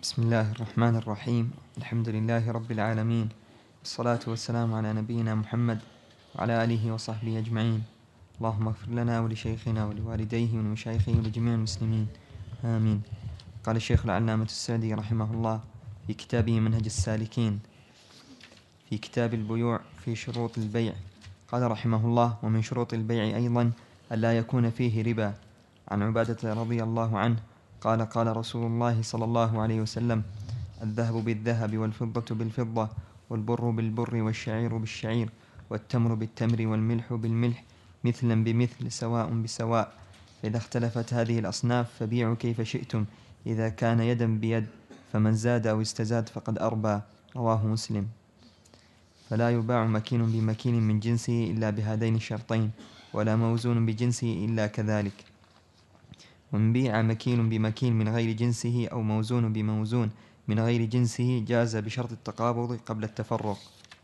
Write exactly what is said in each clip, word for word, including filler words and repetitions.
بسم الله الرحمن الرحيم. الحمد لله رب العالمين، والصلاة والسلام على نبينا محمد وعلى آله وصحبه أجمعين. اللهم اغفر لنا ولشيخنا ولوالديه ولمشايخه ولجميع المسلمين، آمين. قال الشيخ العلامة السعدي رحمه الله في كتابه منهج السالكين في كتاب البيوع في شروط البيع، قال رحمه الله: ومن شروط البيع أيضا ألا يكون فيه ربا. عن عبادة رضي الله عنه قال: قال رسول الله صلى الله عليه وسلم: الذهب بالذهب والفضة بالفضة والبر بالبر والشعير بالشعير والتمر بالتمر والملح بالملح مثلا بمثل سواء بسواء، فإذا اختلفت هذه الأصناف فبيعوا كيف شئتم إذا كان يدا بيد، فمن زاد أو استزاد فقد أربى. رواه مسلم. فلا يباع مكين بمكين من جنسه إلا بهذين الشرطين، ولا موزون بجنسه إلا كذلك. ومن بيع مكين بمكين من غير جنسه أو موزون بموزون من غير جنسه جاز بشرط التقابض قبل التفرق.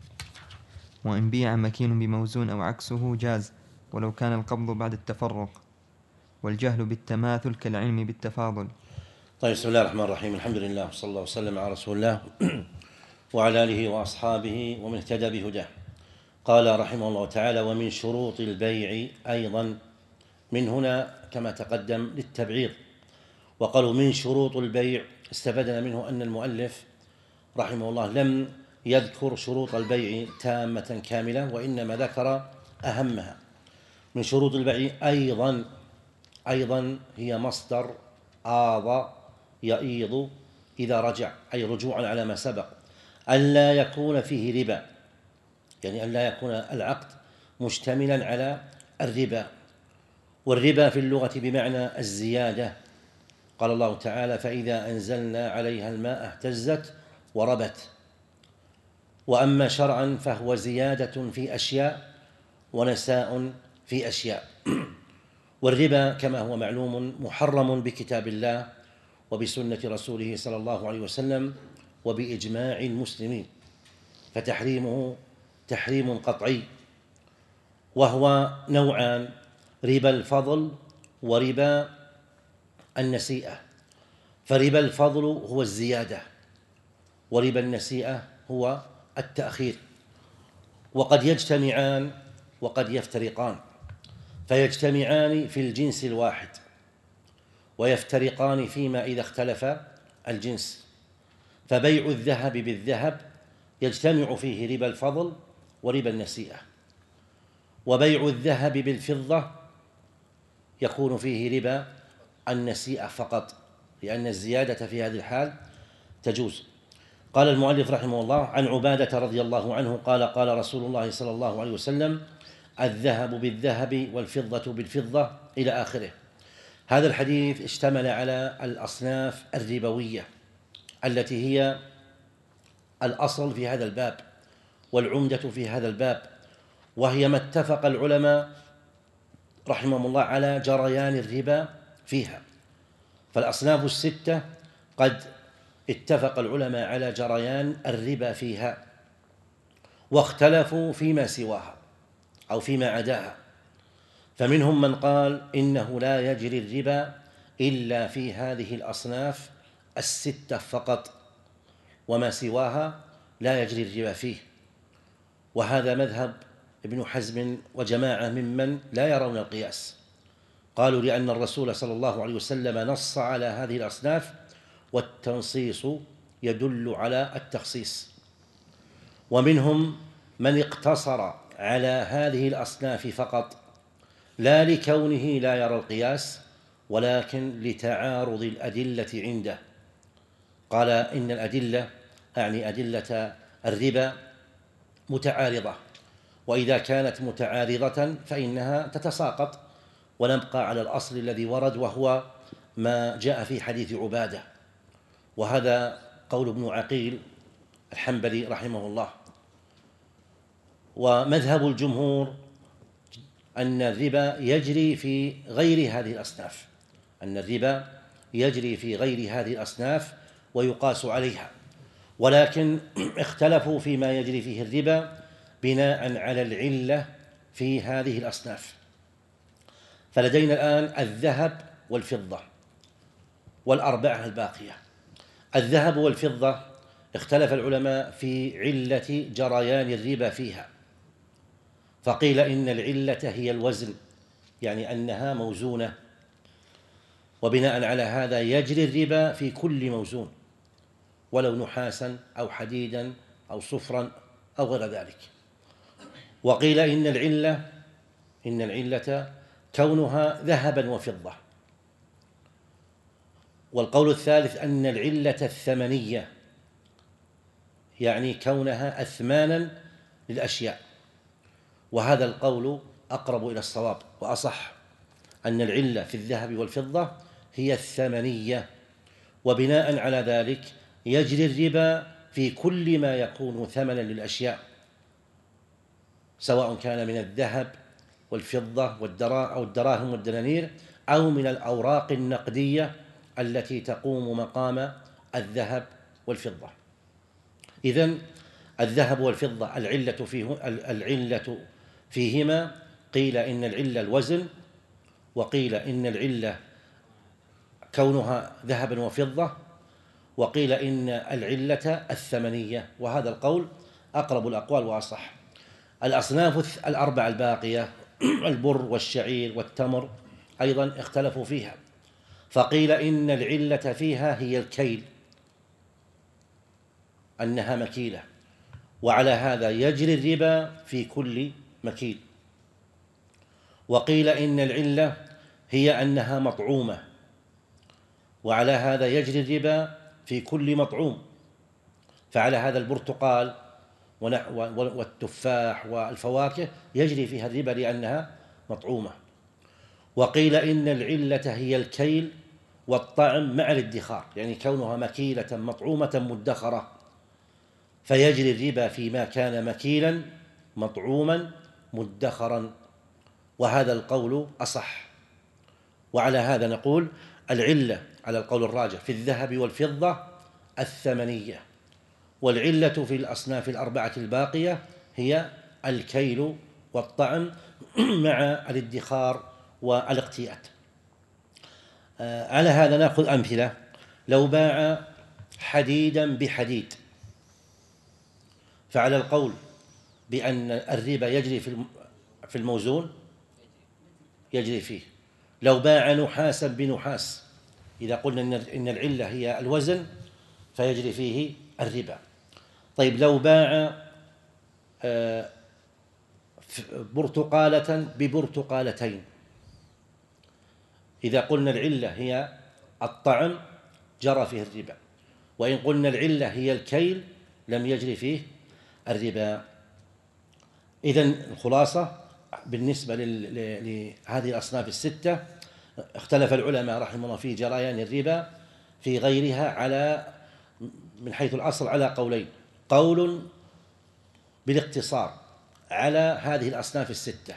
وإن بيع مكين بموزون أو عكسه جاز ولو كان القبض بعد التفرق. والجهل بالتماثل كالعلم بالتفاضل. طيب، بسم الله الرحمن الرحيم. الحمد لله وصلى الله وسلم على رسول الله وعلى آله وأصحابه ومن اهتدى بهداه. قال رحمه الله تعالى: ومن شروط البيع أيضا. من هنا كما تقدم للتبعيض، وقالوا من شروط البيع. استفدنا منه أن المؤلف رحمه الله لم يذكر شروط البيع تامة كاملة، وإنما ذكر أهمها. من شروط البيع أيضا. أيضا هي مصدر آض يئيض إذا رجع، أي رجوعا على ما سبق. ألا يكون فيه ربا، يعني ألا يكون العقد مشتملا على الربا. والربا في اللغة بمعنى الزيادة. قال الله تعالى: فإذا أنزلنا عليها الماء اهتزت وربت. وأما شرعا فهو زيادة في أشياء ونساء في أشياء. والربا كما هو معلوم محرم بكتاب الله وبسنة رسوله صلى الله عليه وسلم وبإجماع المسلمين، فتحريمه تحريم قطعي. وهو نوعان: ربا الفضل وربا النسيئة. فربا الفضل هو الزيادة، وربا النسيئة هو التأخير. وقد يجتمعان وقد يفترقان، فيجتمعان في الجنس الواحد ويفترقان فيما إذا اختلف الجنس. فبيع الذهب بالذهب يجتمع فيه ربا الفضل وربا النسيئة، وبيع الذهب بالفضة يكون فيه ربا النسيئة فقط، لأن الزيادة في هذه الحال تجوز. قال المؤلف رحمه الله: عن عبادة رضي الله عنه قال: قال رسول الله صلى الله عليه وسلم: الذهب بالذهب والفضة بالفضة، إلى آخره. هذا الحديث اشتمل على الأصناف الربوية التي هي الأصل في هذا الباب والعمدة في هذا الباب، وهي ما اتفق العلماء رحمهم الله على جريان الربا فيها. فالأصناف الستة قد اتفق العلماء على جريان الربا فيها، واختلفوا فيما سواها أو فيما عداها. فمنهم من قال إنه لا يجري الربا إلا في هذه الأصناف الستة فقط، وما سواها لا يجري الربا فيه. وهذا مذهب ابن حزم وجماعة ممن لا يرون القياس. قالوا لأن الرسول صلى الله عليه وسلم نص على هذه الأصناف، والتنصيص يدل على التخصيص. ومنهم من اقتصر على هذه الأصناف فقط، لا لكونه لا يرى القياس، ولكن لتعارض الأدلة عنده. قال إن الأدلة، أعني أدلة الربا، متعارضة، وإذا كانت متعارضة فإنها تتساقط، ونبقى على الأصل الذي ورد، وهو ما جاء في حديث عبادة. وهذا قول ابن عقيل الحنبلي رحمه الله. ومذهب الجمهور أن الربا يجري في غير هذه الأصناف، أن الربا يجري في غير هذه الأصناف ويقاس عليها، ولكن اختلفوا فيما يجري فيه الربا بناء على العلة في هذه الأصناف. فلدينا الآن الذهب والفضة والأربعة الباقية. الذهب والفضة اختلف العلماء في علة جريان الربا فيها، فقيل إن العلة هي الوزن، يعني أنها موزونة، وبناء على هذا يجري الربا في كل موزون ولو نحاسا أو حديدا أو صفرا أو غير ذلك. وقيل إن العلة إن العلة كونها ذهبا وفضة. والقول الثالث أن العلة الثمنية، يعني كونها أثمانا للأشياء، وهذا القول أقرب إلى الصواب وأصح، أن العلة في الذهب والفضة هي الثمنية، وبناء على ذلك يجري الربا في كل ما يكون ثمنا للأشياء، سواء كان من الذهب والفضة أو الدراهم والدنانير، أو من الأوراق النقدية التي تقوم مقام الذهب والفضة. إذن الذهب والفضة العلة فيه العلة فيهما قيل إن العلة الوزن، وقيل إن العلة كونها ذهبا وفضة، وقيل إن العلة الثمنية، وهذا القول أقرب الأقوال وأصح. الأصناف الأربعة الباقية البر والشعير والتمر أيضا اختلفوا فيها، فقيل إن العلة فيها هي الكيل، أنها مكيلة، وعلى هذا يجري الربا في كل مكيل. وقيل إن العلة هي أنها مطعومة، وعلى هذا يجري الربا في كل مطعوم، فعلى هذا البرتقال والتفاح والفواكه يجري فيها الربا لأنها مطعومة. وقيل إن العلة هي الكيل والطعم مع الادخار، يعني كونها مكيلة مطعومة مدخرة، فيجري الربا فيما كان مكيلا مطعوما مدخرا، وهذا القول أصح. وعلى هذا نقول العلة على القول الراجح في الذهب والفضة الثمنية، والعلة في الأصناف الأربعة الباقية هي الكيل والطعم مع الادخار والاقتيات. على هذا نأخذ أمثلة. لو باع حديدا بحديد فعلى القول بأن الربا يجري في الموزون يجري فيه. لو باع نحاسا بنحاس، إذا قلنا إن العلة هي الوزن فيجري فيه الربا. طيب لو باع برتقالة ببرتقالتين، إذا قلنا العلة هي الطعم جرى فيه الربا، وإن قلنا العلة هي الكيل لم يجري فيه الربا. إذن الخلاصة بالنسبة لهذه الأصناف الستة اختلف العلماء رحمه الله في جريان الربا في غيرها على من حيث الأصل على قولين: قول بالاقتصار على هذه الأصناف الستة،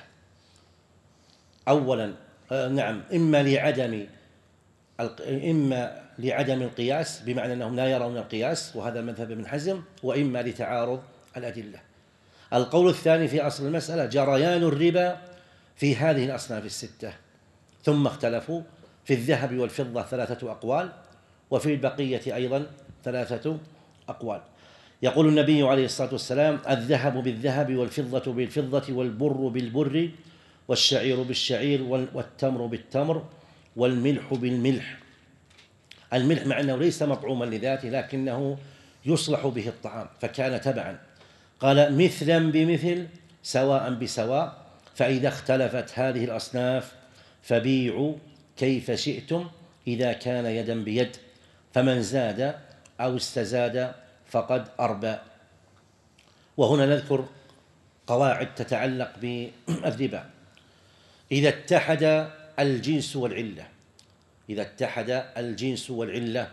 أولا آه نعم إما لعدم إما لعدم القياس، بمعنى أنهم لا يرون القياس، وهذا مذهب ابن حزم، وإما لتعارض الأدلة. القول الثاني في أصل المسألة جريان الربا في هذه الأصناف الستة، ثم اختلفوا في الذهب والفضة ثلاثة أقوال، وفي البقية أيضا ثلاثة أقوال. يقول النبي عليه الصلاة والسلام: الذهب بالذهب والفضة بالفضة والبر بالبر والشعير بالشعير والتمر بالتمر والملح بالملح. الملح مع أنه ليس مطعوما لذاته لكنه يصلح به الطعام فكان تبعا. قال: مثلا بمثل سواء بسواء، فإذا اختلفت هذه الأصناف فبيعوا كيف شئتم إذا كان يدا بيد، فمن زاد أو استزاد فقد أربى. وهنا نذكر قواعد تتعلق بالربا. إذا اتحد الجنس والعلة إذا اتحد الجنس والعلة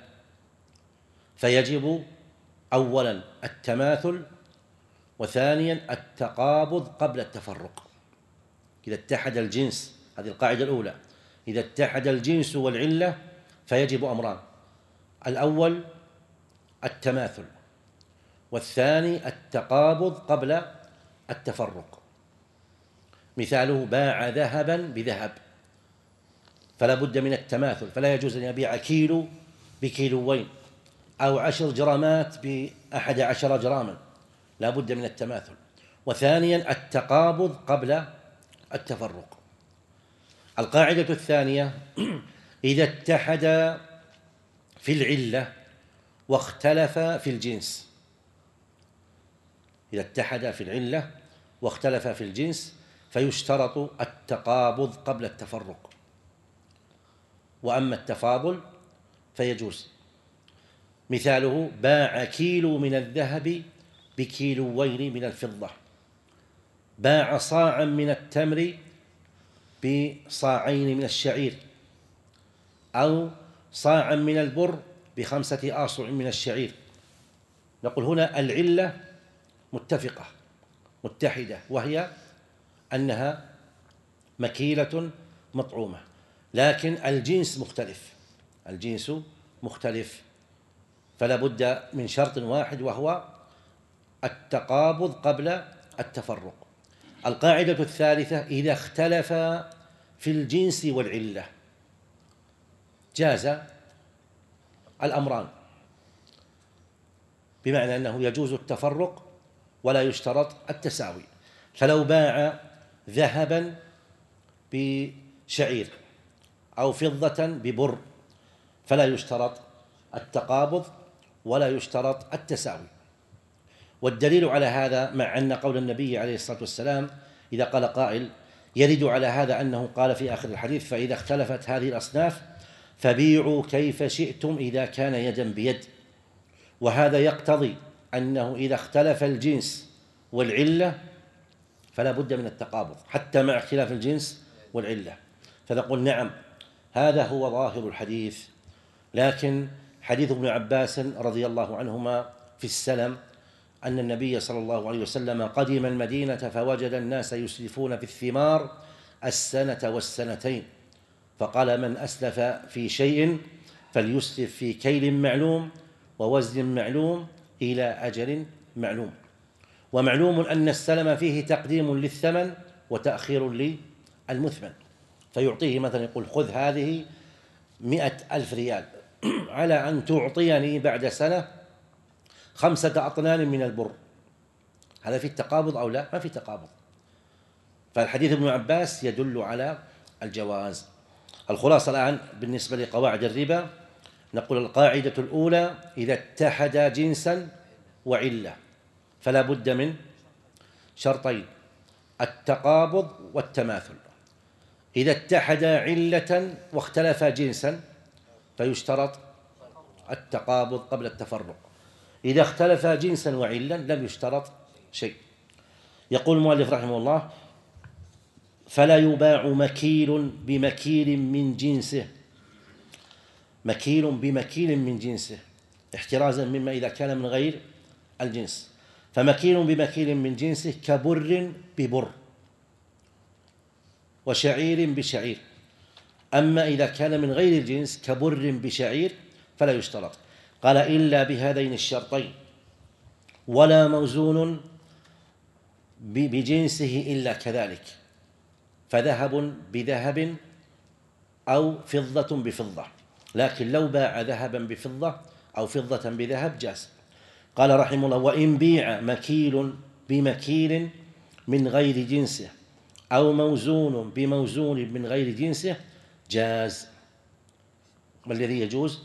فيجب أولا التماثل، وثانيا التقابض قبل التفرق. إذا اتحد الجنس، هذه القاعدة الأولى، إذا اتحد الجنس والعلة فيجب أمران: الأول التماثل، والثاني التقابض قبل التفرق. مثاله: باع ذهبا بذهب، فلا بد من التماثل، فلا يجوز أن يبيع كيلو بكيلوين، أو عشر جرامات بأحد عشر جراما، لا بد من التماثل. وثانيا التقابض قبل التفرق. القاعدة الثانية إذا اتحد في العلة واختلف في الجنس، إذا اتحد في العلة واختلف في الجنس فيشترط التقابض قبل التفرق، وأما التفاضل فيجوز. مثاله باع كيلو من الذهب بكيلوين من الفضة، باع صاعا من التمر بصاعين من الشعير، أو صاعا من البر بخمسة آصع من الشعير. نقول هنا العلة متفقة متحدة، وهي أنها مكيلة مطعومة، لكن الجنس مختلف، الجنس مختلف، فلا بد من شرط واحد وهو التقابض قبل التفرق. القاعدة الثالثة إذا اختلف في الجنس والعلة جاز الأمران، بمعنى أنه يجوز التفرق ولا يشترط التساوي. فلو باع ذهبا بشعير أو فضة ببر فلا يشترط التقابض ولا يشترط التساوي. والدليل على هذا مع أن قول النبي عليه الصلاة والسلام إذا قال قائل يرد على هذا أنه قال في آخر الحديث فإذا اختلفت هذه الأصناف فبيعوا كيف شئتم إذا كان يدا بيد، وهذا يقتضي أنه إذا اختلف الجنس والعلة فلا بد من التقابض حتى مع اختلاف الجنس والعلة. فنقول نعم هذا هو ظاهر الحديث، لكن حديث ابن عباس رضي الله عنهما في السلم أن النبي صلى الله عليه وسلم قدم المدينة فوجد الناس يسلفون في الثمار السنة والسنتين، فقال من أسلف في شيء فليسلف في كيل معلوم ووزن معلوم إلى أجل معلوم. ومعلوم أن السلم فيه تقديم للثمن وتأخير للمثمن، فيعطيه مثلا يقول خذ هذه مئة ألف ريال على أن تعطيني بعد سنة خمسة أطنان من البر، هذا في التقابض أو لا؟ ما في تقابض. فالحديث ابن عباس يدل على الجواز. الخلاصة الآن بالنسبة لقواعد الربا نقول القاعدة الأولى إذا اتحد جنسا وعلة فلا بد من شرطين التقابض والتماثل. إذا اتحد علة واختلف جنسا فيشترط التقابض قبل التفرق. إذا اختلف جنسا وعلا لم يشترط شيء. يقول المؤلف رحمه الله فلا يباع مكيل بمكيل من جنسه، مكيل بمكيل من جنسه احترازا مما إذا كان من غير الجنس. فمكيل بمكيل من جنسه كبر ببر وشعير بشعير. أما إذا كان من غير الجنس كبر بشعير فلا يشترط. قال إلا بهذين الشرطين ولا موزون بجنسه إلا كذلك، فذهب بذهب أو فضة بفضة، لكن لو باع ذهبا بفضة أو فضة بذهب جاز. قال رحمه الله وإن بيع مكيل بمكيل من غير جنسه أو موزون بموزون من غير جنسه جاز. ما الذي يجوز؟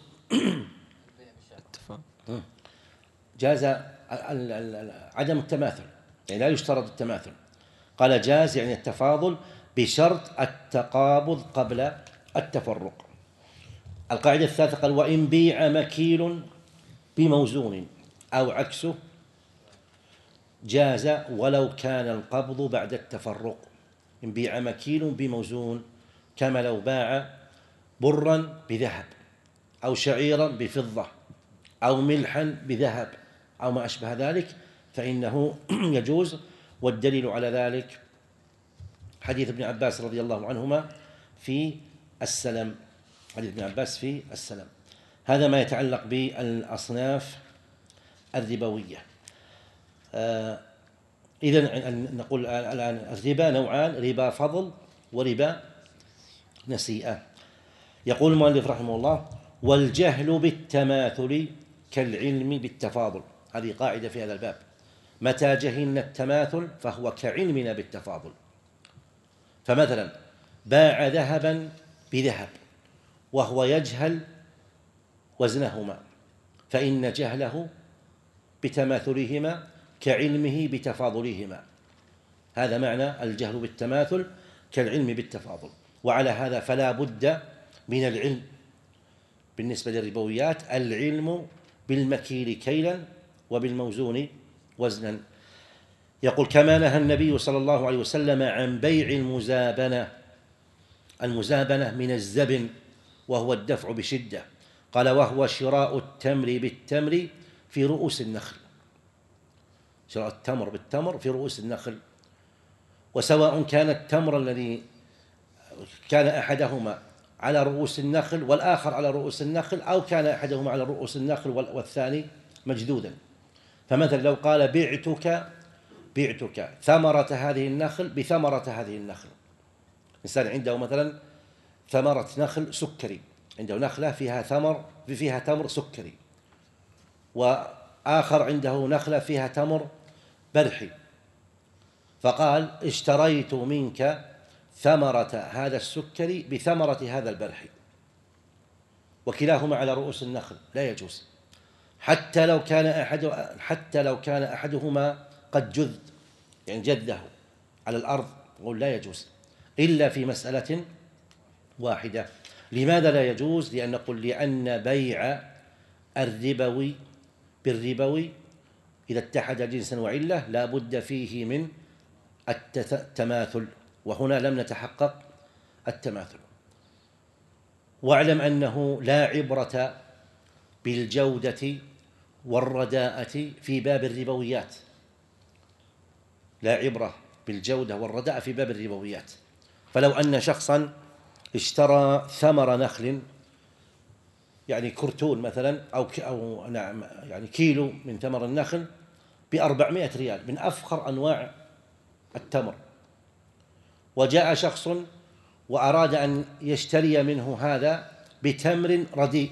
جاز عدم التماثل، يعني لا يشترط التماثل. قال جاز يعني التفاضل بشرط التقابض قبل التفرق. القاعدة الثالثة قال وإن بيع مكيل بموزون أو عكسه جاز ولو كان القبض بعد التفرق. إن بيع مكيل بموزون كما لو باع برا بذهب أو شعيرا بفضة أو ملحا بذهب أو ما أشبه ذلك فإنه يجوز. والدليل على ذلك حديث ابن عباس رضي الله عنهما في السلم، حديث ابن عباس في السلم. هذا ما يتعلق بالأصناف الربوية. آه إذن نقول الآن الربا نوعان، ربا فضل وربا نسيئة. يقول المؤلف رحمه الله والجهل بالتماثل كالعلم بالتفاضل. هذه قاعدة في هذا الباب، متى جهلنا التماثل فهو كعلمنا بالتفاضل. فمثلا باع ذهبا بذهب وهو يجهل وزنهما، فإن جهله بتماثلهما كعلمه بتفاضلهما. هذا معنى الجهل بالتماثل كالعلم بالتفاضل. وعلى هذا فلا بد من العلم بالنسبة للربويات، العلم بالمكيل كيلا وبالموزون وزنا. يقول: كما نهى النبي صلى الله عليه وسلم عن بيع المزابنة. المزابنة من الزبن وهو الدفع بشدة. قال: وهو شراء التمر بالتمر في رؤوس النخل. شراء التمر بالتمر في رؤوس النخل، وسواء كان التمر الذي كان أحدهما على رؤوس النخل والآخر على رؤوس النخل، أو كان أحدهما على رؤوس النخل والثاني مجدودا. فمثلا لو قال: بعتك بعتك ثمرة هذه النخل بثمرة هذه النخل. إنسان عنده مثلا ثمرة نخل سكري، عنده نخلة فيها ثمر فيها تمر سكري، وآخر عنده نخلة فيها تمر برحي، فقال: اشتريت منك ثمرة هذا السكري بثمرة هذا البرحي، وكلاهما على رؤوس النخل، لا يجوز. حتى لو كان أحد حتى لو كان أحدهما قد جذ، يعني جذه على الأرض، نقول لا يجوز إلا في مسألة واحدة. لماذا لا يجوز؟ لأن نقول لأن بيع الربوي بالربوي إذا اتحد جنسا وعلة لا بد فيه من التماثل، وهنا لم نتحقق التماثل. واعلم أنه لا عبرة بالجودة والرداءة في باب الربويات، لا عبرة بالجودة والرداءة في باب الربويات. فلو أن شخصا اشترى ثمر نخل، يعني كرتون مثلا أو أو نعم يعني كيلو من ثمر النخل بأربعمائة ريال من أفخر أنواع التمر، وجاء شخص وأراد أن يشتري منه هذا بتمر رديء،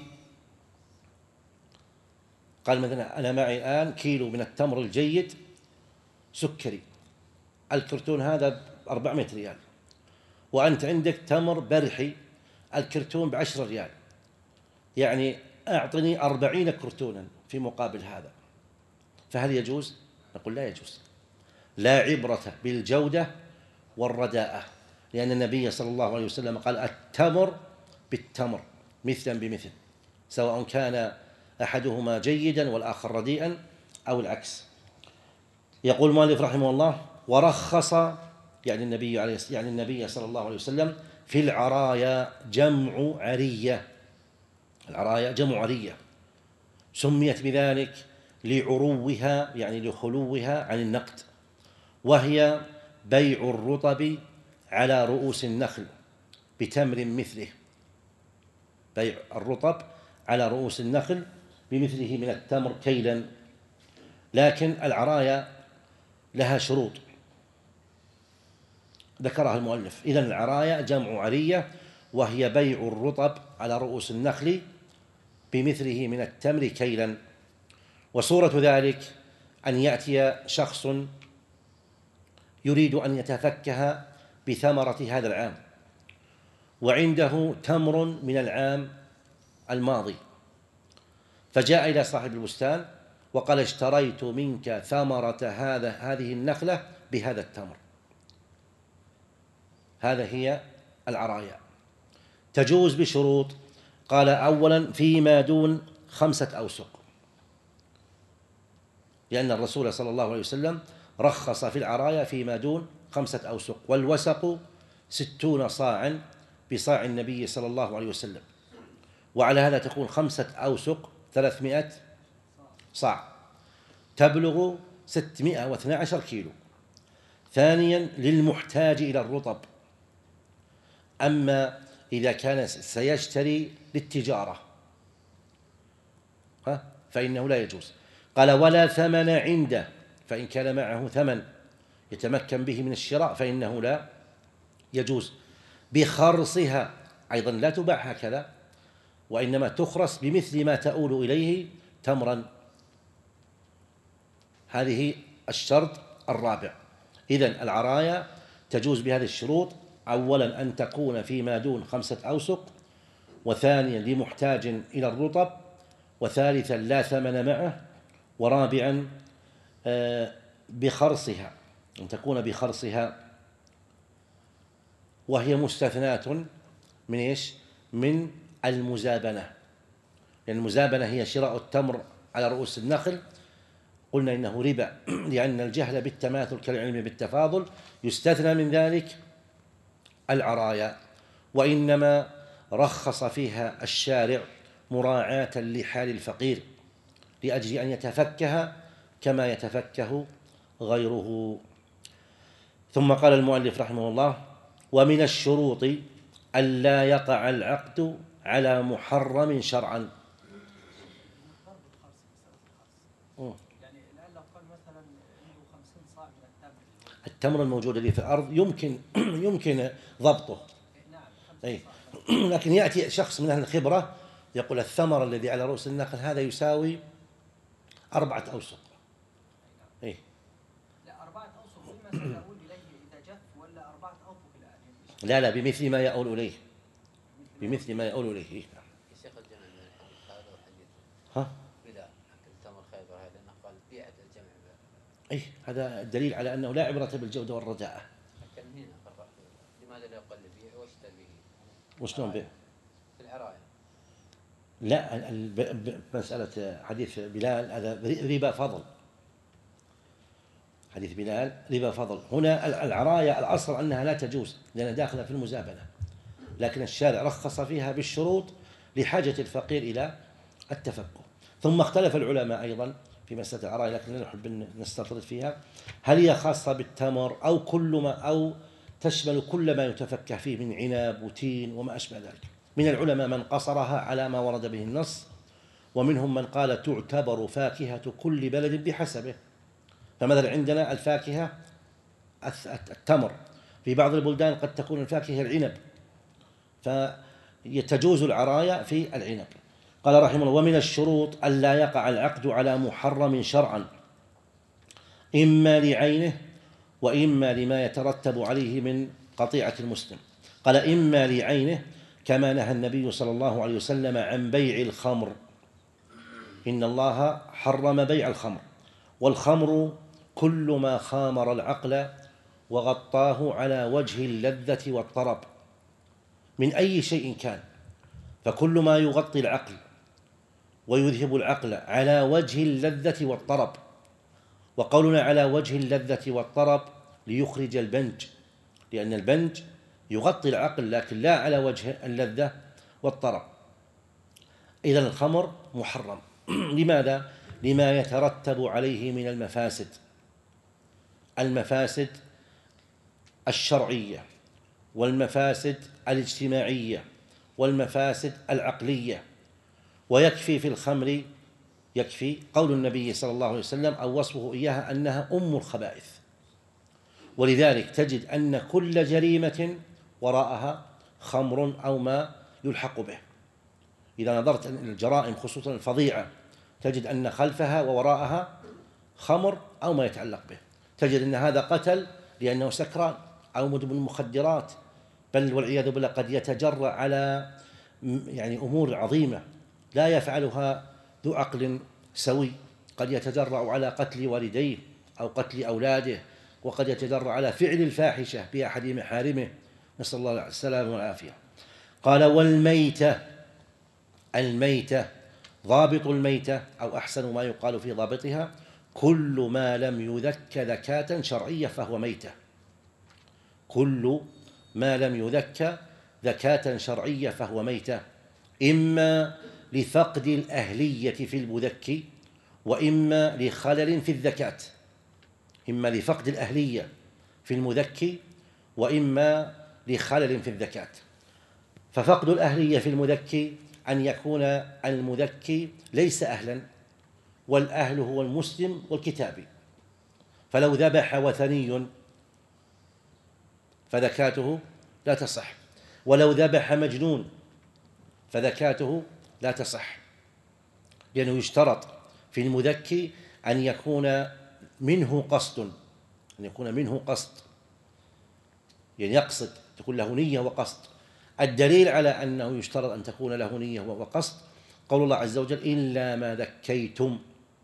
قال مثلا: أنا معي الآن كيلو من التمر الجيد سكري، الكرتون هذا بأربعمائة ريال، وأنت عندك تمر برحي الكرتون بعشرة ريال، يعني أعطني أربعين كرتونا في مقابل هذا، فهل يجوز؟ نقول لا يجوز. لا عبرة بالجودة والرداءة، لأن النبي صلى الله عليه وسلم قال: التمر بالتمر مثلا بمثل، سواء كان أحدهما جيدا والآخر رديئا أو العكس. يقول المؤلف رحمه الله: ورخص يعني النبي عليه يعني النبي صلى الله عليه وسلم في العرايا جمع عرية. العرايا جمع عرية، سميت بذلك لعروها يعني لخلوها عن النقد، وهي بيع الرطب على رؤوس النخل بتمر مثله. بيع الرطب على رؤوس النخل بمثله من التمر كيلا. لكن العرايا لها شروط ذكرها المؤلف. إذن العرايا جمع عرية، وهي بيع الرطب على رؤوس النخل بمثله من التمر كيلا. وصورة ذلك أن يأتي شخص يريد أن يتفكه بثمرة هذا العام، وعنده تمر من العام الماضي، فجاء إلى صاحب البستان وقال: اشتريت منك ثمرة هذا هذه النخلة بهذا التمر. هذا هي العرايا، تجوز بشروط. قال: أولا فيما دون خمسة أوسق، لأن الرسول صلى الله عليه وسلم رخص في العرايا فيما دون خمسة أوسق، والوسق ستون صاعا بصاع النبي صلى الله عليه وسلم، وعلى هذا تكون خمسة أوسق ثلاثمائة صاع، تبلغ ستمائة واثني عشر كيلو. ثانيا للمحتاج إلى الرطب، أما إذا كان سيشتري للتجارة فإنه لا يجوز. قال: ولا ثمن عنده، فإن كان معه ثمن يتمكن به من الشراء فإنه لا يجوز. بخرصها، أيضا لا تباع هكذا، وإنما تخرص بمثل ما تؤول إليه تمرا. هذه الشرط الرابع. إذن العرايا تجوز بهذه الشروط: أولا أن تكون فيما دون خمسة أوسق، وثانيا لمحتاج إلى الرطب، وثالثا لا ثمن معه، ورابعا بخرصها، أن تكون بخرصها، وهي مستثناة من إيش؟ من المزابنة. لأن المزابنة هي شراء التمر على رؤوس النخل، قلنا إنه ربا لأن الجهل بالتماثل كالعلم بالتفاضل، يستثنى من ذلك العرايا، وإنما رخص فيها الشارع مراعاة لحال الفقير لأجل أن يتفكه كما يتفكه غيره. ثم قال المؤلف رحمه الله: ومن الشروط ألا يقع العقد على محرم شرعا. التمر الموجود اللي في الأرض يمكن يمكن ضبطه، أي لكن يأتي شخص من أهل الخبرة يقول الثمر الذي على رؤوس النخل هذا يساوي أربعة أوسق. أي لا أربعة أوسق مما سيؤول إليه إذا جف، ولا أربعة أوسق الآن؟ لا لا بمثل ما يؤول إليه، بمثل ما يؤول إليه. يا شيخ الجمع من الحديث هذا وحديث ها؟ بلا أكل تمر خيبر هذا أنه قال بيعة الجمع. أي هذا الدليل على أنه لا عبرة بالجودة والرداءة. لكن هنا فرق، لماذا لا يقل بيع واشتري به؟ وشلون بيع؟ في العراية. لا، مسألة حديث بلال هذا ربا فضل، حديث بلال ربا فضل. هنا العراية الأصل أنها لا تجوز لأنها داخلة في المزابنة، لكن الشارع رخص فيها بالشروط لحاجة الفقير إلى التفقه. ثم اختلف العلماء أيضا في مسألة العراية، لكن لا نحب أن نستطرد فيها، هل هي خاصة بالتمر أو كل ما أو تشمل كل ما يتفكه فيه من عنب وتين وما أشبه ذلك. من العلماء من قصرها على ما ورد به النص، ومنهم من قال تعتبر فاكهة كل بلد بحسبه. فمثلا عندنا الفاكهة التمر، في بعض البلدان قد تكون الفاكهة العنب، فتجوز العرايا في العنب. قال رحمه الله: ومن الشروط ألا يقع العقد على محرم شرعا، إما لعينه وإما لما يترتب عليه من قطيعة المسلم. قال: إما لعينه كما نهى النبي صلى الله عليه وسلم عن بيع الخمر، إن الله حرم بيع الخمر، والخمر كل ما خامر العقل وغطاه على وجه اللذة والطرب من أي شيء كان، فكل ما يغطي العقل ويذهب العقل على وجه اللذة والطرب. وقولنا على وجه اللذة والطرب ليخرج البنج، لأن البنج يغطي العقل لكن لا على وجه اللذة والطرب. إذن الخمر محرم. لماذا؟ لما يترتب عليه من المفاسد، المفاسد الشرعية والمفاسد الاجتماعية والمفاسد العقلية. ويكفي في الخمر، يكفي قول النبي صلى الله عليه وسلم أو وصفه إياها أنها أم الخبائث. ولذلك تجد أن كل جريمة وراءها خمر أو ما يلحق به. إذا نظرت إلى الجرائم خصوصا الفظيعة تجد أن خلفها ووراءها خمر أو ما يتعلق به. تجد أن هذا قتل لأنه سكران أو مدمن مخدرات، بل والعياذ بالله قد يتجرأ على يعني أمور عظيمة لا يفعلها ذو عقل سوي. قد يتجرأ على قتل والديه أو قتل أولاده، وقد يتجرأ على فعل الفاحشة بأحد محارمه، نسأل الله السلامة والعافية. قال: والميتة، الميتة ضابط الميتة أو أحسن ما يقال في ضابطها كل ما لم يذك ذكاة شرعية فهو ميتة. كل ما لم يذك ذكاة شرعية فهو ميتة، إما لفقد الأهلية في المذكي وإما لخلل في الذكاة. إما لفقد الأهلية في المذكي وإما لخلل في الذكاة. ففقد الأهلية في المذكي أن يكون المذكي ليس أهلا، والأهل هو المسلم والكتابي. فلو ذبح وثني فذكاته لا تصح، ولو ذبح مجنون فذكاته لا تصح. لأنه يشترط في المذكي أن يكون منه قصد، أن يكون منه قصد، يعني يقصد، تكون له نية وقصد. الدليل على أنه يشترط أن تكون له نية وقصد قول الله عز وجل: إلا ما ذكيتم،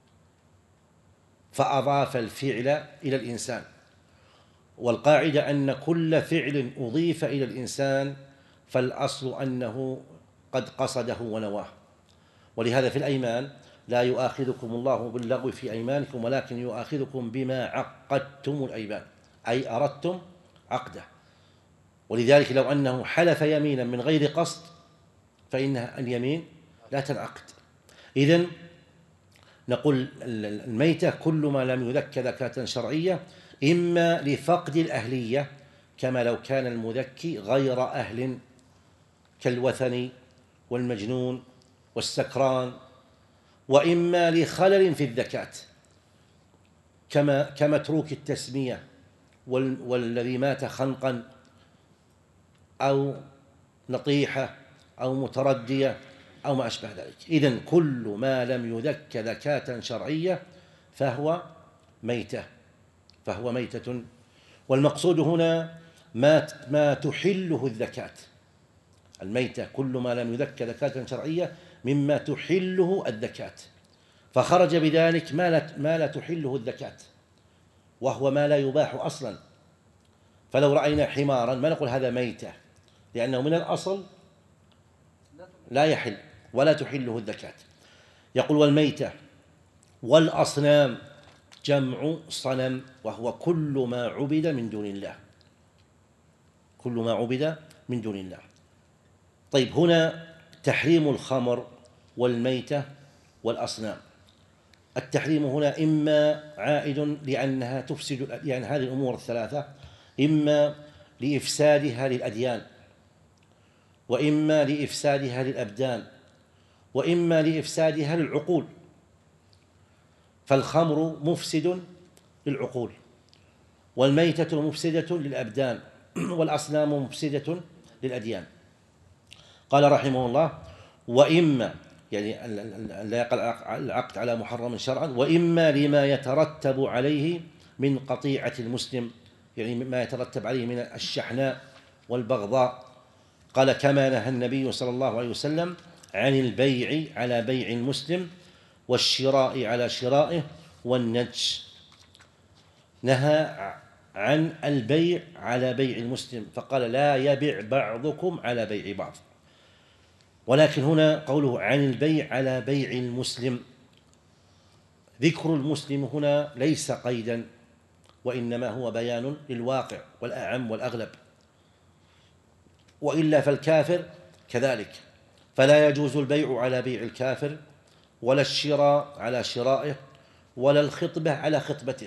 فأضاف الفعل إلى الإنسان. والقاعدة أن كل فعل أضيف إلى الإنسان فالأصل أنه قد قصده ونواه. ولهذا في الأيمان لا يؤاخذكم الله باللغو في أيمانكم ولكن يؤاخذكم بما عقدتم الأيمان، أي أردتم عقده. ولذلك لو أنه حلف يمينا من غير قصد فإن اليمين لا تنعقد. إذن نقول الميتة كل ما لم يذك ذكاة شرعية، إما لفقد الأهلية كما لو كان المذكي غير أهل كالوثني والمجنون والسكران، وإما لخلل في الذكاة كما كمتروك التسمية والذي مات خنقا أو نطيحة أو متردية أو ما أشبه ذلك. إذن كل ما لم يذك ذكاة شرعية فهو ميتة، فهو ميتة. والمقصود هنا ما ما تحله الذكاة. الميتة كل ما لم يذك ذكاة شرعية مما تحله الذكاة، فخرج بذلك ما لا ما لا تحله الذكاة، وهو ما لا يباح أصلا. فلو رأينا حمارا ما نقول هذا ميتة، لأنه من الأصل لا يحل ولا تحله الذكاة. يقول: والميتة والأصنام جمع صنم، وهو كل ما عبد من دون الله، كل ما عبد من دون الله. طيب، هنا تحريم الخمر والميتة والأصنام. التحريم هنا إما عائد لأنها تفسد، يعني هذه الأمور الثلاثة إما لإفسادها للأديان، وإما لإفسادها للأبدان، وإما لإفسادها للعقول. فالخمر مفسد للعقول، والميتة مفسدة للأبدان، والأصنام مفسدة للأديان. قال رحمه الله: وإما، يعني لا يقع العقد على محرم شرعا، وإما لما يترتب عليه من قطيعة المسلم، يعني ما يترتب عليه من الشحناء والبغضاء. قال: كما نهى النبي صلى الله عليه وسلم عن البيع على بيع المسلم والشراء على شرائه والنجش. نهى عن البيع على بيع المسلم فقال: لا يبيع بعضكم على بيع بعض. ولكن هنا قوله عن البيع على بيع المسلم، ذكر المسلم هنا ليس قيدا، وإنما هو بيان للواقع والأعم والأغلب. وإلا فالكافر كذلك، فلا يجوز البيع على بيع الكافر، ولا الشراء على شرائه، ولا الخطبة على خطبته.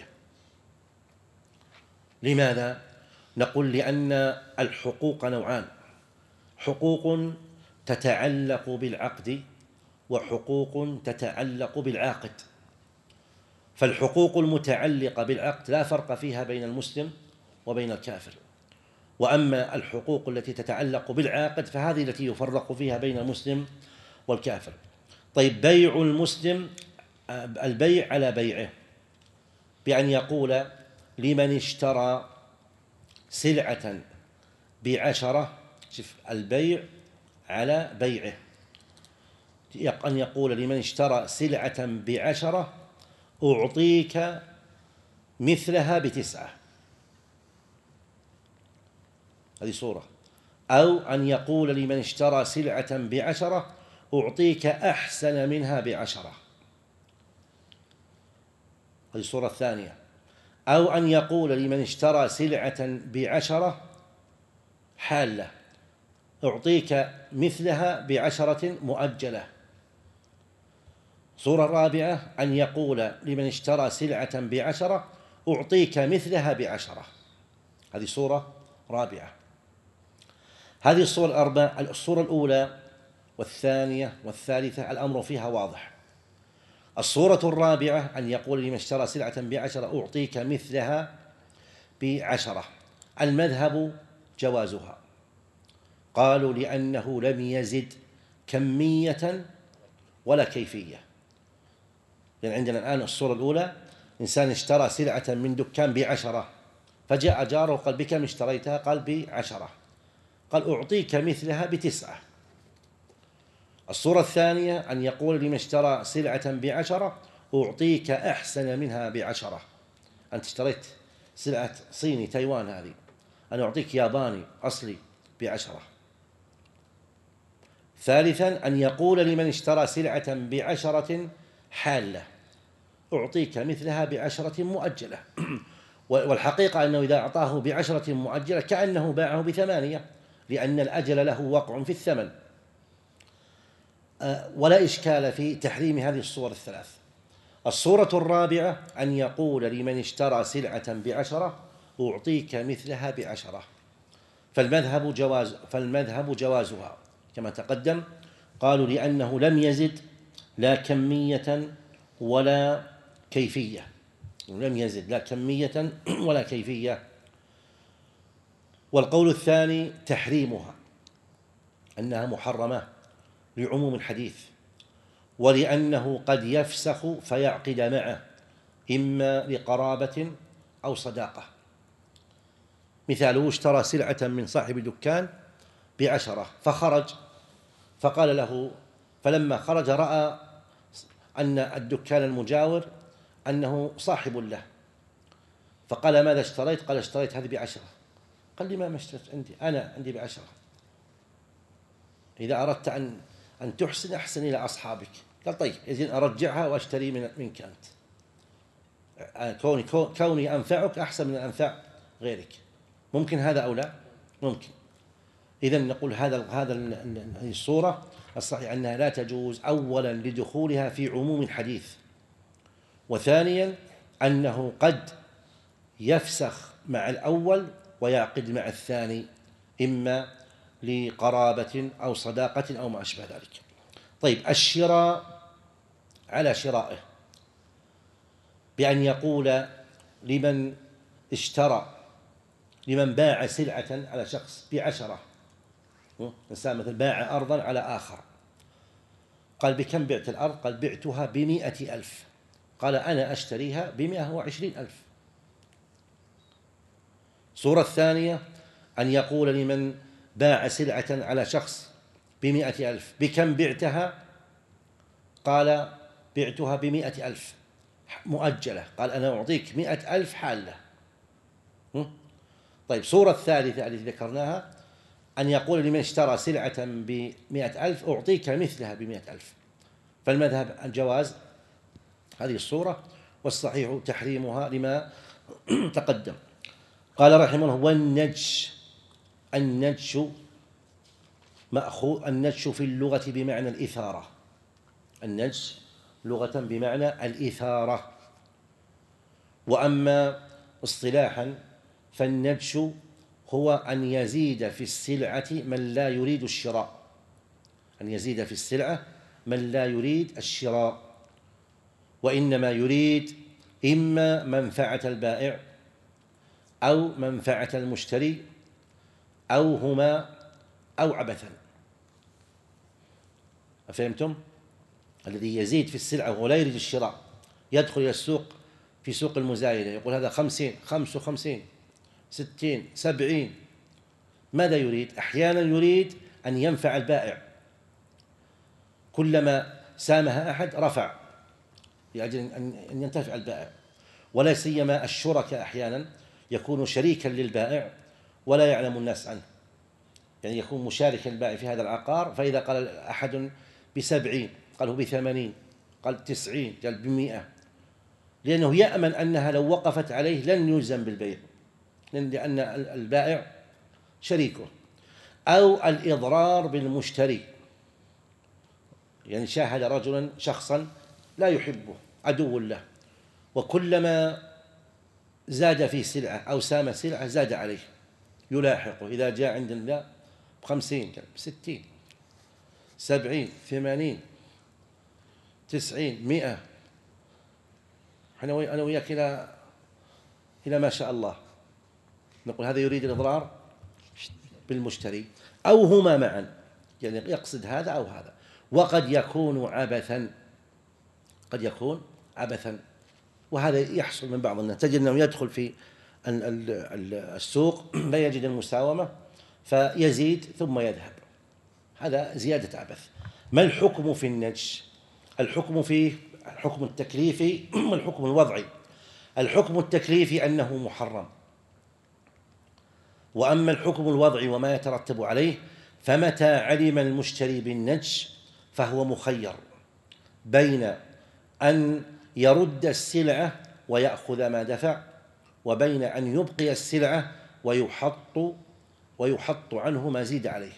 لماذا؟ نقول: لأن الحقوق نوعان: حقوق تتعلق بالعقد، وحقوق تتعلق بالعاقد. فالحقوق المتعلقة بالعقد لا فرق فيها بين المسلم وبين الكافر، وأما الحقوق التي تتعلق بالعاقد فهذه التي يفرق فيها بين المسلم والكافر. طيب، بيع المسلم البيع على بيعه، بأن يقول لمن اشترى سلعة بعشرة، شوف البيع على بيعه، أن يقول لمن اشترى سلعة بعشرة أعطيك مثلها بتسعة، هذه صورة. أو أن يقول لمن اشترى سلعة بعشرة أعطيك أحسن منها بعشرة، هذه الصورة الثانية. أو أن يقول لمن اشترى سلعة بعشرة حالة أعطيك مثلها بعشرة مؤجلة. صورة رابعة أن يقول لمن اشترى سلعة بعشرة أعطيك مثلها بعشرة، هذه صورة رابعة. هذه الصورة الأربع، الصورة الأولى والثانية والثالثة الأمر فيها واضح. الصورة الرابعة أن يقول لمن اشترى سلعة بعشرة أعطيك مثلها بعشرة، المذهب جوازها. قالوا: لأنه لم يزد كمية ولا كيفية، يعني عندنا الآن الصورة الأولى إنسان اشترى سلعة من دكان بعشرة، فجاء جاره وقال بكم اشتريتها؟ قال بعشرة، قال أعطيك مثلها بتسعة. الصورة الثانية أن يقول لمن اشترى سلعة بعشرة أعطيك أحسن منها بعشرة. أنت اشتريت سلعة صيني تايوان، هذه أنا أعطيك ياباني أصلي بعشرة. ثالثا أن يقول لمن اشترى سلعة بعشرة حالة أعطيك مثلها بعشرة مؤجلة. والحقيقة أنه إذا أعطاه بعشرة مؤجلة كأنه باعه بثمانية، لأن الأجل له وقع في الثمن. ولا إشكال في تحريم هذه الصور الثلاث. الصورة الرابعة أن يقول لمن اشترى سلعة بعشرة أعطيك مثلها بعشرة، فالمذهب جواز فالمذهب جوازها كما تقدم. قالوا لأنه لم يزد لا كمية ولا كيفية، لم يزد لا كمية ولا كيفية. والقول الثاني تحريمها، أنها محرمة لعموم الحديث، ولأنه قد يفسخ فيعقد معه إما لقرابة أو صداقة. مثاله اشترى سلعة من صاحب دكان بعشرة فخرج، فقال له، فلما خرج رأى أن الدكان المجاور أنه صاحب له، فقال ماذا اشتريت؟ قال اشتريت هذه بعشرة. قال لي ما اشتريت عندي، أنا عندي بعشرة. إذا أردت أن أن تحسن أحسن إلى أصحابك. قال طيب إذن أرجعها وأشتري من منك أنت، كوني كوني أنفعك أحسن من أنفع غيرك. ممكن هذا أو لا؟ ممكن. إذن نقول هذا هذا هذه الصورة الصحيح أنها لا تجوز، أولا لدخولها في عموم الحديث، وثانيا أنه قد يفسخ مع الأول ويعقد مع الثاني، إما لقرابة أو صداقة أو ما أشبه ذلك. طيب الشراء على شرائه، بأن يقول لمن اشترى لمن باع سلعة على شخص بعشرة، إنسان مثل باع أرضا على آخر، قال بكم بعت الأرض؟ قال بعتها بمئة ألف، قال أنا أشتريها بمئة وعشرين ألف. صورة الثانية أن يقول لمن باع سلعة على شخص بمئة ألف بكم بعتها؟ قال بعتها بمئة ألف مؤجلة، قال أنا أعطيك مئة ألف حالة. طيب صورة الثالثة التي ذكرناها أن يقول لمن اشترى سلعة بمئة ألف أعطيك مثلها بمئة ألف، فالمذهب الجواز هذه الصورة، والصحيح تحريمها لما تقدم. قال رحمه الله والنجش، النجش مأخوذ النجش في اللغة بمعنى الإثارة، النجش لغة بمعنى الإثارة. وأما اصطلاحا فالنجش هو أن يزيد في السلعة من لا يريد الشراء، أن يزيد في السلعة من لا يريد الشراء، وإنما يريد إما منفعة البائع أو منفعة المشتري أو هما أو عبثا. أفهمتم؟ الذي يزيد في السلعة وهو لا يريد الشراء، يدخل إلى السوق في سوق المزايدة يقول هذا خمسين، خمس وخمسين، ستين، سبعين. ماذا يريد؟ أحيانا يريد أن ينفع البائع، كلما سامها أحد رفع لأجل أن ينتفع البائع. ولا سيما الشركاء أحيانا يكون شريكا للبائع ولا يعلم الناس عنه، يعني يكون مشاركا للبائع في هذا العقار، فإذا قال أحد بسبعين قال هو بثمانين، قال تسعين، قال بمئة، لأنه يأمن أنها لو وقفت عليه لن يلزم بالبيع، لأن البائع شريكه. أو الإضرار بالمشتري، يعني شاهد رجلا شخصا لا يحبه عدو له، وكلما زاد في سلعة أو سام سلعة زاد عليه يلاحقه، إذا جاء عند الله بخمسين بستين سبعين ثمانين تسعين مئة، أنا وياك إلى إلى ما شاء الله، نقول هذا يريد الإضرار بالمشتري أو هما معا، يعني يقصد هذا أو هذا. وقد يكون عبثا، قد يكون عبثا. وهذا يحصل من بعض الناس، تجد أنه يدخل في السوق فيجد المساومة فيزيد ثم يذهب، هذا زيادة عبث. ما الحكم في النجش؟ الحكم فيه الحكم التكليفي والحكم الوضعي. الحكم التكليفي أنه محرم، وأما الحكم الوضعي وما يترتب عليه فمتى علم المشتري بالنجش فهو مخير بين أن يرد السلعة ويأخذ ما دفع، وبين أن يبقي السلعة ويحط ويحط عنه ما زيد عليه.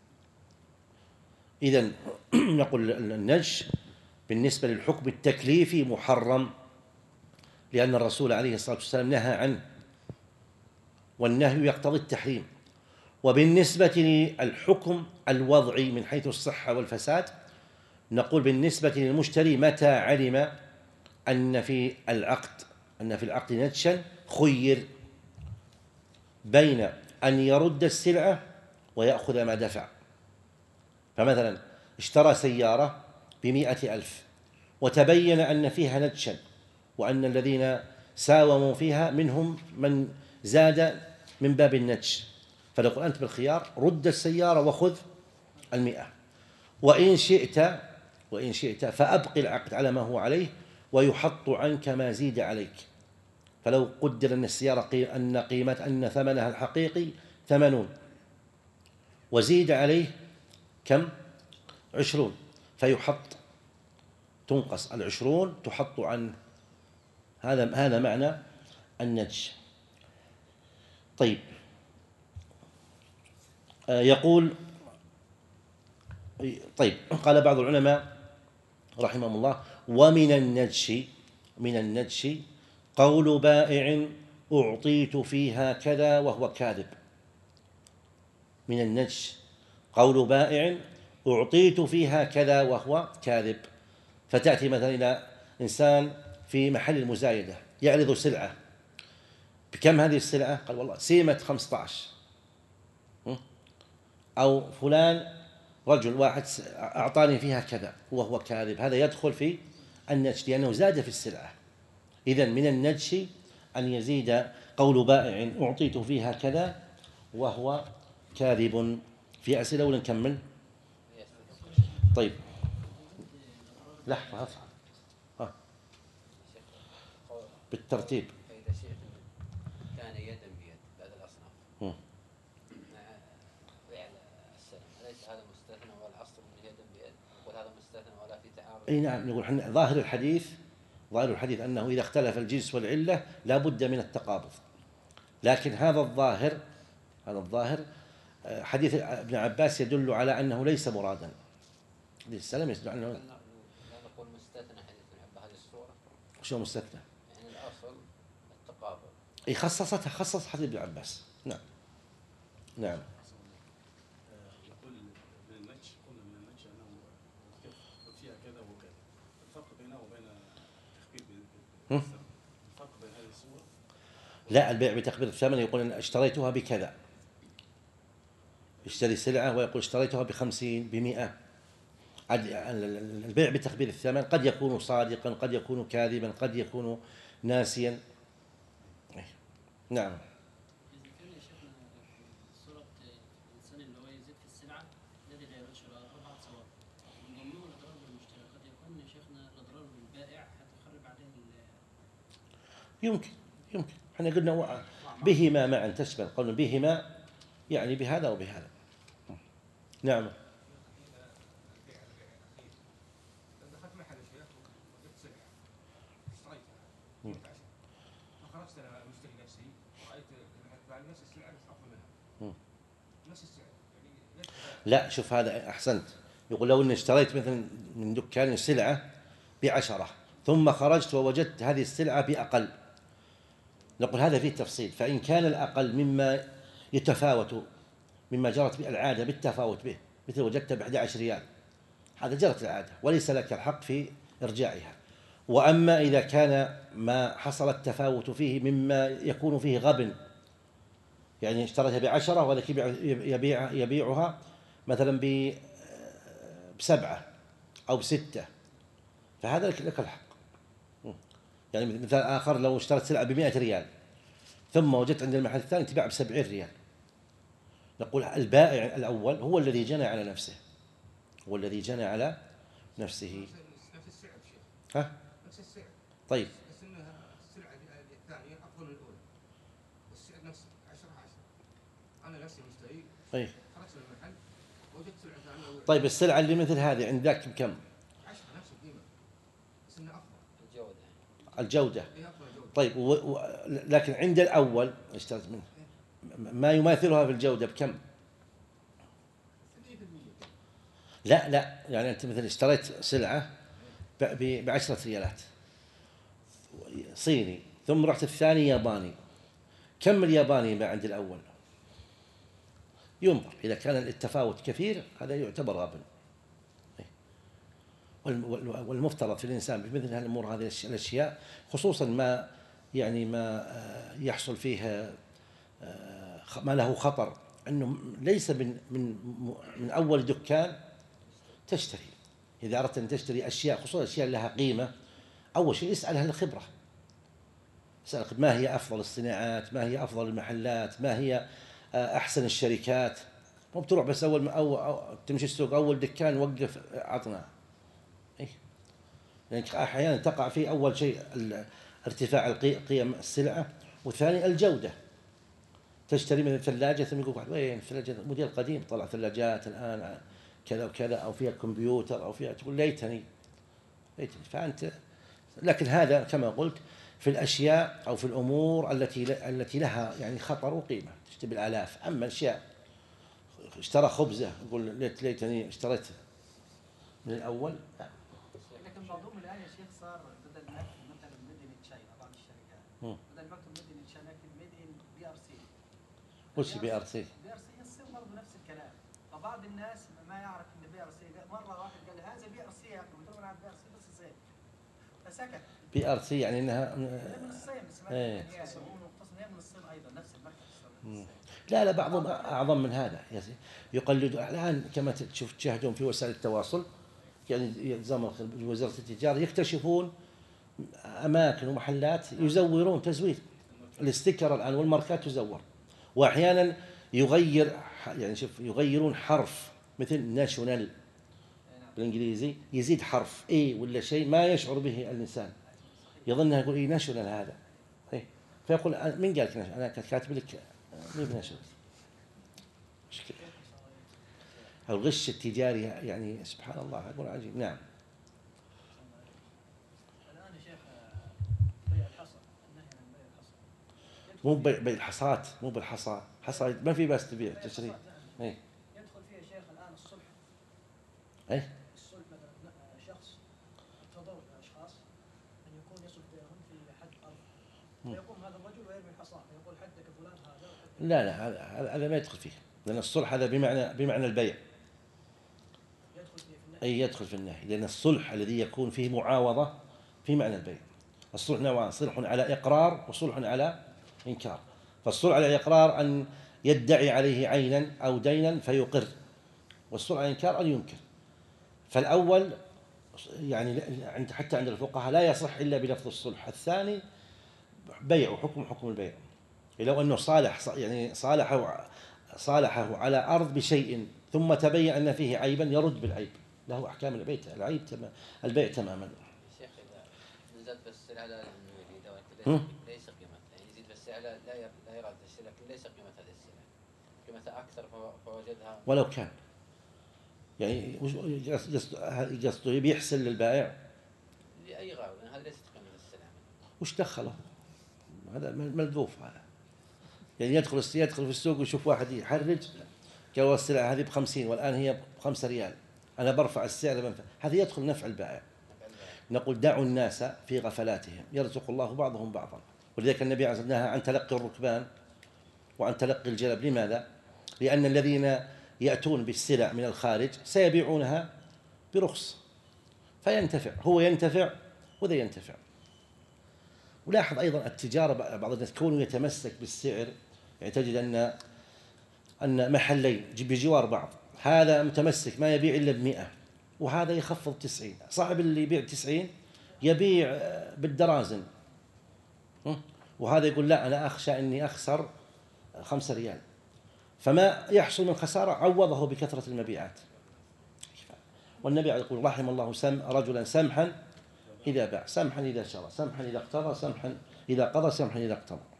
إذن نقول النجش بالنسبة للحكم التكليفي محرم، لأن الرسول عليه الصلاة والسلام نهى عنه، والنهي يقتضي التحريم. وبالنسبة للحكم الوضعي من حيث الصحة والفساد نقول بالنسبة للمشتري متى علم أن في العقد أن في العقد نجشا خير بين أن يرد السلعة ويأخذ ما دفع. فمثلا اشترى سيارة بمئة ألف وتبين أن فيها نجشا، وأن الذين ساوموا فيها منهم من زاد من باب النجش، فنقول أنت بالخيار رد السيارة وخذ المئة، وإن شئت وإن شئت فأبقي العقد على ما هو عليه ويحط عنك ما زيد عليك. فلو قدر أن السيارة أن قيمة أن ثمنها الحقيقي ثمانون وزيد عليه كم؟ عشرون، فيحط تنقص العشرون تحط عنه. هذا هذا معنى النجش. طيب، يقول طيب قال بعض العلماء رحمهم الله: ومن النجش من النجش قول بائع أعطيت فيها كذا وهو كاذب. من النجش قول بائع أعطيت فيها كذا وهو كاذب. فتأتي مثلا إلى إنسان في محل المزايدة يعرض سلعة، بكم هذه السلعة؟ قال والله سيمة خمسة عشر، أو فلان رجل واحد أعطاني فيها كذا وهو كاذب. هذا يدخل في النجش لأنه زاد في السلعة. إذن من النجش أن يزيد قول بائع أعطيت فيها كذا وهو كاذب. في أسئلة ولا نكمل؟ طيب لحظة ها بالترتيب. فإذا شئت كان يدا بيد بعد الأصناف بيع السلم، أليس هذا مستثنى والأصل من يدا بيد؟ نقول هذا مستثنى ولا في تعارض؟ أي نعم، نقول حنا ظاهر الحديث ظاهر الحديث أنه إذا اختلف الجنس والعلة لا بد من التقابض، لكن هذا الظاهر هذا الظاهر حديث ابن عباس يدل على أنه ليس مرادا. حديث السلم يدل على أنه لا نقول مستثنى حديث ابن عباس هذه الصورة. شو مستثنى؟ يعني الأصل التقابض. أي خصصتها خصص حديث ابن عباس. نعم نعم. يقول من النجش قلنا من النجش أنه فيها كذا وكذا، الفرق بينه وبين تخبير الفرق بين هذه الصور؟ لا، البيع بتخبير الثمن يقول أن اشتريتها بكذا، يشتري سلعة ويقول اشتريتها بخمسين بمئة. البيع بتخبير الثمن قد يكون صادقا قد يكون كاذبا قد يكون ناسيا. نعم. إذا كان يا شيخنا صورة الإنسان اللي هو يزيد في السلعة الذي لا يرد شراء أربعة صور، من ضمنهم الإضرار بالمشتري، قد يكون يا شيخنا الإضرار بالبائع حتى يخرب عليه. يمكن يمكن احنا قلنا بهما معا تشمل، قلنا بهما يعني بهذا وبهذا. نعم. دخلت محل شيخ وجدت سلعة اشتريتها فخرجت انا المشتري نفسي رايت نفس السلعه بس افضل منها نفس السعر يعني. لا شوف هذا أحسنت، يقول لو أني اشتريت مثلا من دكان سلعة بعشرة ثم خرجت ووجدت هذه السلعة بأقل، نقول هذا فيه تفصيل. فإن كان الأقل مما يتفاوت مما جرت به العادة بالتفاوت به، مثل وجدت بأحد عشر ريال، هذا جرت العادة وليس لك الحق في إرجاعها. وأما إذا كان ما حصل التفاوت فيه مما يكون فيه غبن، يعني اشتريتها بعشرة وذاك يبيع يبيعها مثلا بسبعة أو بستة، فهذا لك الحق. يعني مثال آخر، لو اشتريت سلعة بمئة ريال ثم وجدت عند المحل الثاني تباع بسبعين ريال، نقول البائع الأول هو الذي جنى على نفسه، هو الذي جنى على نفسه. نفس السعر شيخ. ها؟ نفس السعر. طيب. بس انها السلعه الثانيه افضل من الاولى. والسعر نفسه عشرة عشرة. انا نفسي مشتري. طيب. خرجت من المحل وجدت سلعه ثانيه. طيب السلعة اللي مثل هذه عندك بكم؟ عشرة نفس القيمه. بس انها افضل. الجودة. الجودة. هي افضل جوده. طيب و... و... لكن عند الأول اشتريت منه ما يماثلها في الجودة بكم؟ ثمانين بالمئة. لا لا، يعني أنت مثلا اشتريت سلعة ب... بعشرة ريالات صيني، ثم رحت الثاني ياباني، كم الياباني ما عند الأول؟ ينظر إذا كان التفاوت كثير هذا يعتبر غبن. والمفترض في الإنسان بمثل هالأمور هذه الأشياء، خصوصا ما يعني ما يحصل فيها ما له خطر، أنه ليس من من من أول دكان تشتري. إذا أردت أن تشتري أشياء خصوصا أشياء لها قيمة، أول شيء اسأل أهل الخبرة، اسأل ما هي أفضل الصناعات، ما هي أفضل المحلات، ما هي أحسن الشركات. مو بتروح بس أول ما أو, أو تمشي السوق أول دكان وقف عطنا. إيه؟ لأن يعني أحيانا تقع فيه أول شيء ارتفاع قيم السلعة، وثاني الجودة. تشتري من الثلاجة ثم يقول واحد وين الثلاجة موديل قديم، طلع ثلاجات الآن كذا وكذا أو فيها كمبيوتر أو فيها، تقول ليتني ليتني. فأنت لكن هذا كما قلت في الأشياء أو في الأمور التي التي لها يعني خطر وقيمة تشتري بالآلاف. أما أشياء اشترى خبزة يقول ليت ليتني اشتريت من الأول. لكن بعضهم الآن يا شيخ صار بدل ما يكتب مثلا ميد ان تشاينا بعض الشركات بدل ما يكتب ميد ان تشاينا يكتب ميد ان بي ار سي. وش بي ار سي؟ بي ار سي يصير برضه نفس الكلام، فبعض الناس ما يعرف ان بي ار سي، مرة واحد قال هذا بي ار سي يا أخي، قلت له أنا بي ار سي بس زين فسكت. بي ار سي يعني انها من الصين اسمها ايه. يعني هو مختص من الصين ايضا نفس المركز. لا لا بعضهم اعظم من هذا يقلدوا الان كما تشوف تشاهدون في وسائل التواصل، يعني يلزم وزارة التجارة يكتشفون اماكن ومحلات يزورون تزوير الاستيكر الان والماركات تزور، واحيانا يغير يعني شوف يغيرون حرف مثل ناشونال بالانجليزي يزيد حرف اي ولا شيء ما يشعر به الانسان، يظنها يقول اي ناشونال هذا إيه؟ فيقول من قال لك انا كاتب لك مين بناشونال. مشكلة الغش التجاري يعني سبحان الله أقول عجيب. نعم. الآن يا شيخ بيع الحصى، النهي عن بيع الحصى مو بيع الحصات، مو بالحصى، حصى ما في بس تبيع تشتري. اي يدخل فيه يا شيخ الآن الصلح. اي الصلح مثلا شخص تضرر اشخاص ان يكون يصلح بينهم في حد ارض، فيقوم هذا الرجل ويرمي الحصى يقول حدك فلان هذا. لا لا هذا هذا ما يدخل فيه، لأن الصلح هذا بمعنى بمعنى البيع. يدخل فيه في النهي. أي يدخل في النهي، لأن الصلح الذي يكون فيه معاوضة في معنى البيع. الصلح نوعان، صلح على إقرار وصلح على إنكار. فالصلح على إقرار أن يدعي عليه عينا أو دينا فيقر، والصلح على إنكار أن ينكر. فالأول يعني عند حتى عند الفقهاء لا يصح إلا بلفظ الصلح، الثاني بيع حكم حكم البيع. لو أنه صالح يعني صالحه صالحه على أرض بشيء ثم تبين أن فيه عيبا يرد بالعيب، له أحكام البيع العيب تمام البيع تماما. شيخ إذا نزلت بالسلعة لا يريدها ليس قيمتها، يعني يزيد بالسلعة لا لا يراد الشيء لكن ليس قيمة هذه السلعة، قيمتها أكثر فوجدها ولو كان يعني قصده يبي يحسن للبائع لأي غرض، لأن هذه ليست قيمة السلعة. وش دخله؟ هذا ملذوف هذا، يعني يدخل يدخل في السوق ويشوف واحد يحرج قال السلعة هذه بخمسين والآن هي بخمسة ريال أنا برفع السعر بنفع. هذا يدخل نفع البائع. نقول دعوا الناس في غفلاتهم يرزق الله بعضهم بعضا. ولذلك النبي عليه الصلاة والسلام عن تلقي الركبان وعن تلقي الجلب. لماذا؟ لأن الذين يأتون بالسلع من الخارج سيبيعونها برخص فينتفع، هو ينتفع وذا ينتفع. ولاحظ أيضا التجارة بعض الناس كونه يتمسك بالسعر، يعني تجد أن أن محلين بجوار بعض، هذا متمسك ما يبيع إلا بمئة وهذا يخفض تسعين، صاحب اللي يبيع تسعين يبيع بالدرازن وهذا يقول لا أنا أخشى أني أخسر خمسة ريال، فما يحصل من خسارة عوضه بكثرة المبيعات. والنبي يقول رحم الله سم رجلا سمحا إذا باع، سمحا إذا شرى، سمحا إذا اقتضى، سمحا إذا قضى، سمحا إذا اقتضى.